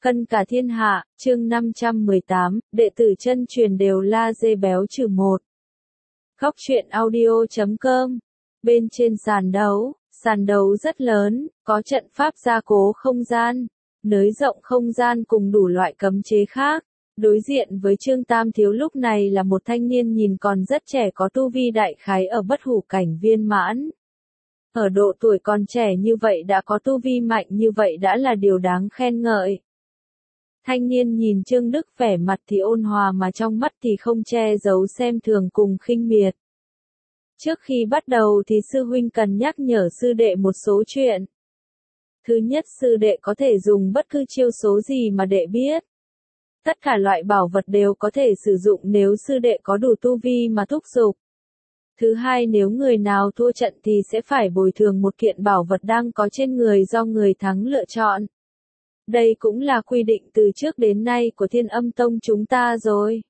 Cân cả thiên hạ, chương 518, đệ tử chân truyền đều la dê béo trừ một. Góc truyện audio.com. Bên trên sàn đấu rất lớn, có trận pháp gia cố không gian, nới rộng không gian cùng đủ loại cấm chế khác. Đối diện với Trương Tam Thiếu lúc này là một thanh niên nhìn còn rất trẻ, có tu vi đại khái ở bất hủ cảnh viên mãn. Ở độ tuổi còn trẻ như vậy đã có tu vi mạnh như vậy đã là điều đáng khen ngợi. Thanh niên nhìn Trương Đức vẻ mặt thì ôn hòa mà trong mắt thì không che giấu xem thường cùng khinh miệt. Trước khi bắt đầu thì sư huynh cần nhắc nhở sư đệ một số chuyện. Thứ nhất, sư đệ có thể dùng bất cứ chiêu số gì mà đệ biết. Tất cả loại bảo vật đều có thể sử dụng nếu sư đệ có đủ tu vi mà thúc giục. Thứ hai, nếu người nào thua trận thì sẽ phải bồi thường một kiện bảo vật đang có trên người do người thắng lựa chọn. Đây cũng là quy định từ trước đến nay của Thiên Âm Tông chúng ta rồi.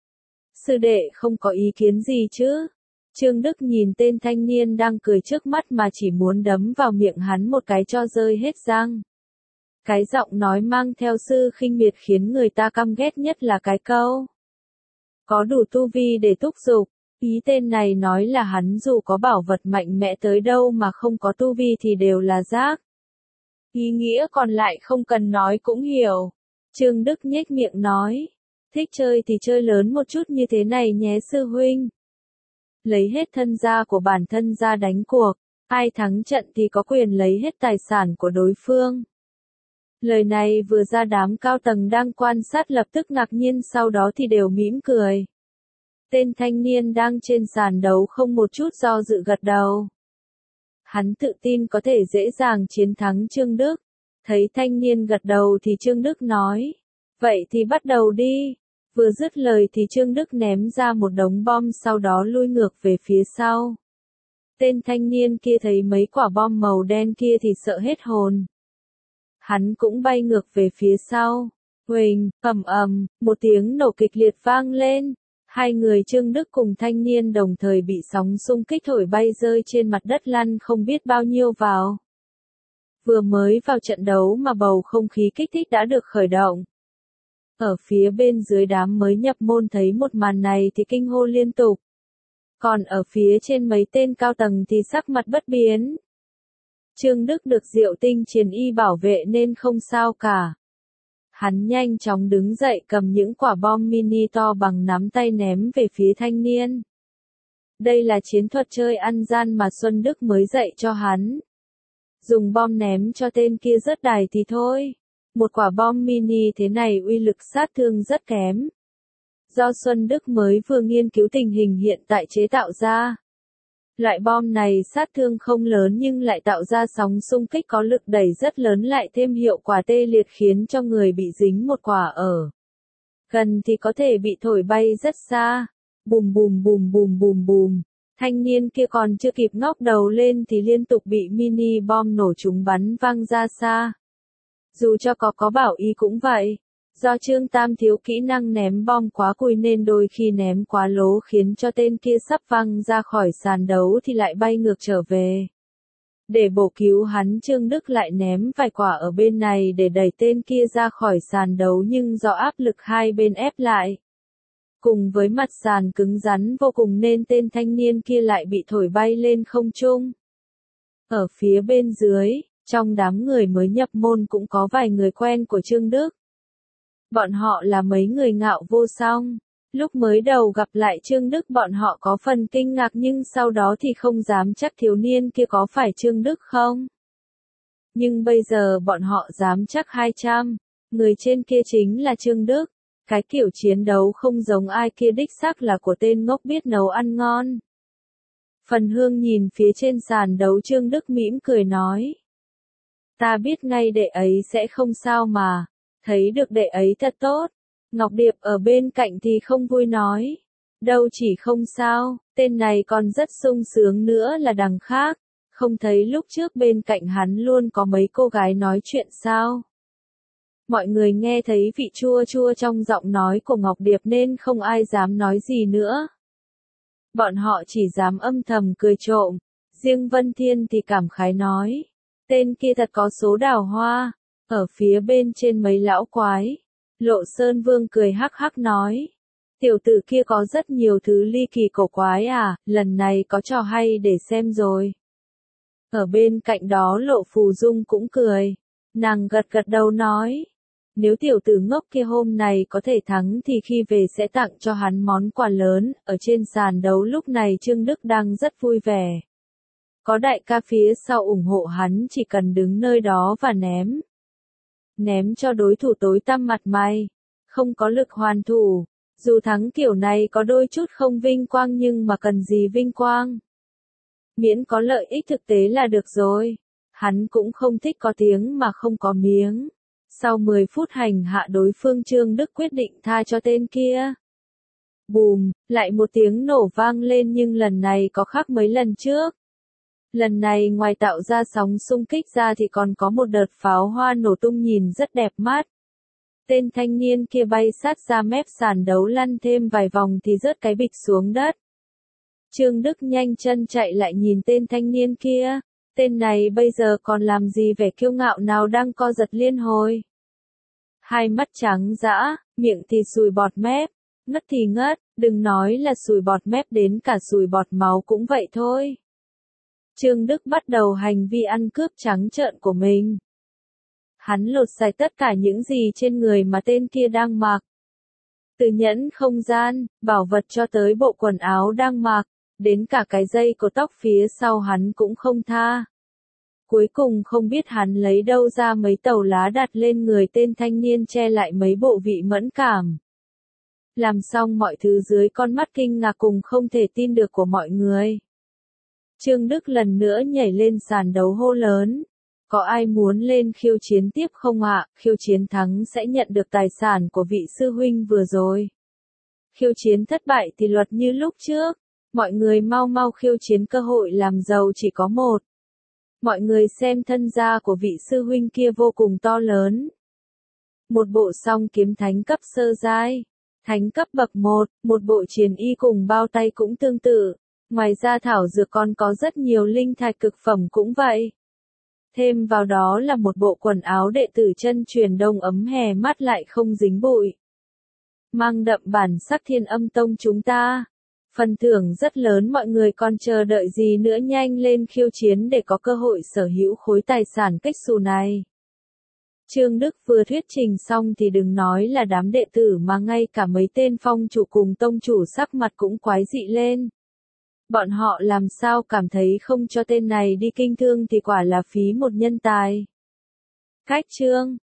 Sư đệ không có ý kiến gì chứ? Trương Đức nhìn tên thanh niên đang cười trước mắt mà chỉ muốn đấm vào miệng hắn một cái cho rơi hết răng. Cái giọng nói mang theo sự khinh miệt khiến người ta căm ghét nhất là cái câu có đủ tu vi để thúc giục. Ý tên này nói là hắn dù có bảo vật mạnh mẽ tới đâu mà không có tu vi thì đều là rác. Ý nghĩa còn lại không cần nói cũng hiểu. Trương Đức nhếch miệng nói. Thích chơi thì chơi lớn một chút như thế này nhé sư huynh. Lấy hết thân gia của bản thân ra đánh cuộc. Ai thắng trận thì có quyền lấy hết tài sản của đối phương. Lời này vừa ra đám cao tầng đang quan sát lập tức ngạc nhiên, sau đó thì đều mỉm cười. Tên thanh niên đang trên sàn đấu không một chút do dự gật đầu. Hắn tự tin có thể dễ dàng chiến thắng Trương Đức. Thấy thanh niên gật đầu thì Trương Đức nói. Vậy thì bắt đầu đi. Vừa dứt lời thì Trương Đức ném ra một đống bom, sau đó lui ngược về phía sau. Tên thanh niên kia thấy mấy quả bom màu đen kia thì sợ hết hồn. Hắn cũng bay ngược về phía sau. Huỳnh, một tiếng nổ kịch liệt vang lên. Hai người Trương Đức cùng thanh niên đồng thời bị sóng xung kích thổi bay rơi trên mặt đất lăn không biết bao nhiêu vào. Vừa mới vào trận đấu mà bầu không khí kích thích đã được khởi động. Ở phía bên dưới đám mới nhập môn thấy một màn này thì kinh hô liên tục. Còn ở phía trên mấy tên cao tầng thì sắc mặt bất biến. Trương Đức được Diệu Tinh Chiến Y bảo vệ nên không sao cả. Hắn nhanh chóng đứng dậy cầm những quả bom mini to bằng nắm tay ném về phía thanh niên. Đây là chiến thuật chơi ăn gian mà Xuân Đức mới dạy cho hắn. Dùng bom ném cho tên kia rớt đài thì thôi. Một quả bom mini thế này uy lực sát thương rất kém. Do Xuân Đức mới vừa nghiên cứu tình hình hiện tại chế tạo ra. Loại bom này sát thương không lớn nhưng lại tạo ra sóng xung kích có lực đẩy rất lớn, lại thêm hiệu quả tê liệt khiến cho người bị dính một quả ở gần thì có thể bị thổi bay rất xa. Bùm bùm bùm bùm bùm bùm. Thanh niên kia còn chưa kịp ngóc đầu lên thì liên tục bị mini bom nổ trúng bắn văng ra xa. Dù cho có bảo ý cũng vậy. Do Trương Tam thiếu kỹ năng ném bom quá cùi nên đôi khi ném quá lố khiến cho tên kia sắp văng ra khỏi sàn đấu thì lại bay ngược trở về. Để bổ cứu hắn, Trương Đức lại ném vài quả ở bên này để đẩy tên kia ra khỏi sàn đấu, nhưng do áp lực hai bên ép lại. Cùng với mặt sàn cứng rắn vô cùng nên tên thanh niên kia lại bị thổi bay lên không trung. Ở phía bên dưới, trong đám người mới nhập môn cũng có vài người quen của Trương Đức. Bọn họ là mấy người Ngạo Vô Song. Lúc mới đầu gặp lại Trương Đức bọn họ có phần kinh ngạc, nhưng sau đó thì không dám chắc thiếu niên kia có phải Trương Đức không. Nhưng bây giờ bọn họ dám chắc 200. Người trên kia chính là Trương Đức. Cái kiểu chiến đấu không giống ai kia đích xác là của tên ngốc biết nấu ăn ngon. Phần Hương nhìn phía trên sàn đấu Trương Đức mỉm cười nói. Ta biết ngay đệ ấy sẽ không sao mà. Thấy được đệ ấy thật tốt. Ngọc Điệp ở bên cạnh thì không vui nói. Đâu chỉ không sao, tên này còn rất sung sướng nữa là đằng khác. Không thấy lúc trước bên cạnh hắn luôn có mấy cô gái nói chuyện sao. Mọi người nghe thấy vị chua chua trong giọng nói của Ngọc Điệp nên không ai dám nói gì nữa. Bọn họ chỉ dám âm thầm cười trộm. Riêng Vân Thiên thì cảm khái nói. Tên kia thật có số đào hoa. Ở phía bên trên mấy lão quái, Lộ Sơn Vương cười hắc hắc nói. Tiểu tử kia có rất nhiều thứ ly kỳ cổ quái à, lần này có trò hay để xem rồi. Ở bên cạnh đó Lộ Phù Dung cũng cười. Nàng gật gật đầu nói. Nếu tiểu tử ngốc kia hôm này có thể thắng thì khi về sẽ tặng cho hắn món quà lớn. Ở trên sàn đấu lúc này Trương Đức đang rất vui vẻ. Có đại ca phía sau ủng hộ hắn, chỉ cần đứng nơi đó và ném. Ném cho đối thủ tối tăm mặt mày. Không có lực hoàn thủ. Dù thắng kiểu này có đôi chút không vinh quang nhưng mà cần gì vinh quang. Miễn có lợi ích thực tế là được rồi. Hắn cũng không thích có tiếng mà không có miếng. Sau 10 phút hành hạ đối phương, Trương Đức quyết định tha cho tên kia. Bùm, lại một tiếng nổ vang lên nhưng lần này có khác mấy lần trước. Lần này ngoài tạo ra sóng xung kích ra thì còn có một đợt pháo hoa nổ tung nhìn rất đẹp mắt. Tên thanh niên kia bay sát ra mép sàn đấu, lăn thêm vài vòng thì rớt cái bịch xuống đất. Trương Đức nhanh chân chạy lại nhìn tên thanh niên kia. Tên này bây giờ còn làm gì vẻ kiêu ngạo nào đang co giật liên hồi. Hai mắt trắng dã, miệng thì sùi bọt mép, ngất thì ngất, đừng nói là sùi bọt mép, đến cả sùi bọt máu cũng vậy thôi. Trương Đức bắt đầu hành vi ăn cướp trắng trợn của mình. Hắn lột sạch tất cả những gì trên người mà tên kia đang mặc. Từ nhẫn không gian, bảo vật cho tới bộ quần áo đang mặc, đến cả cái dây cột tóc phía sau hắn cũng không tha. Cuối cùng không biết hắn lấy đâu ra mấy tàu lá đặt lên người tên thanh niên, che lại mấy bộ vị mẫn cảm. Làm xong mọi thứ dưới con mắt kinh ngạc cùng không thể tin được của mọi người. Trương Đức lần nữa nhảy lên sàn đấu hô lớn. Có ai muốn lên khiêu chiến tiếp không ạ? Khiêu chiến thắng sẽ nhận được tài sản của vị sư huynh vừa rồi. Khiêu chiến thất bại thì luật như lúc trước. Mọi người mau mau khiêu chiến, cơ hội làm giàu chỉ có một. Mọi người xem thân gia của vị sư huynh kia vô cùng to lớn. Một bộ song kiếm thánh cấp sơ giai, thánh cấp bậc 1, một bộ chiến y cùng bao tay cũng tương tự. Ngoài ra thảo dược còn có rất nhiều linh thạch cực phẩm cũng vậy. Thêm vào đó là một bộ quần áo đệ tử chân truyền đông ấm hè mát lại không dính bụi. Mang đậm bản sắc Thiên Âm Tông chúng ta. Phần thưởng rất lớn, mọi người còn chờ đợi gì nữa, nhanh lên khiêu chiến để có cơ hội sở hữu khối tài sản cách xù này. Trương Đức vừa thuyết trình xong thì đừng nói là đám đệ tử mà ngay cả mấy tên phong chủ cùng tông chủ sắc mặt cũng quái dị lên. Bọn họ làm sao cảm thấy không cho tên này đi kinh thương thì quả là phí một nhân tài. Cách chương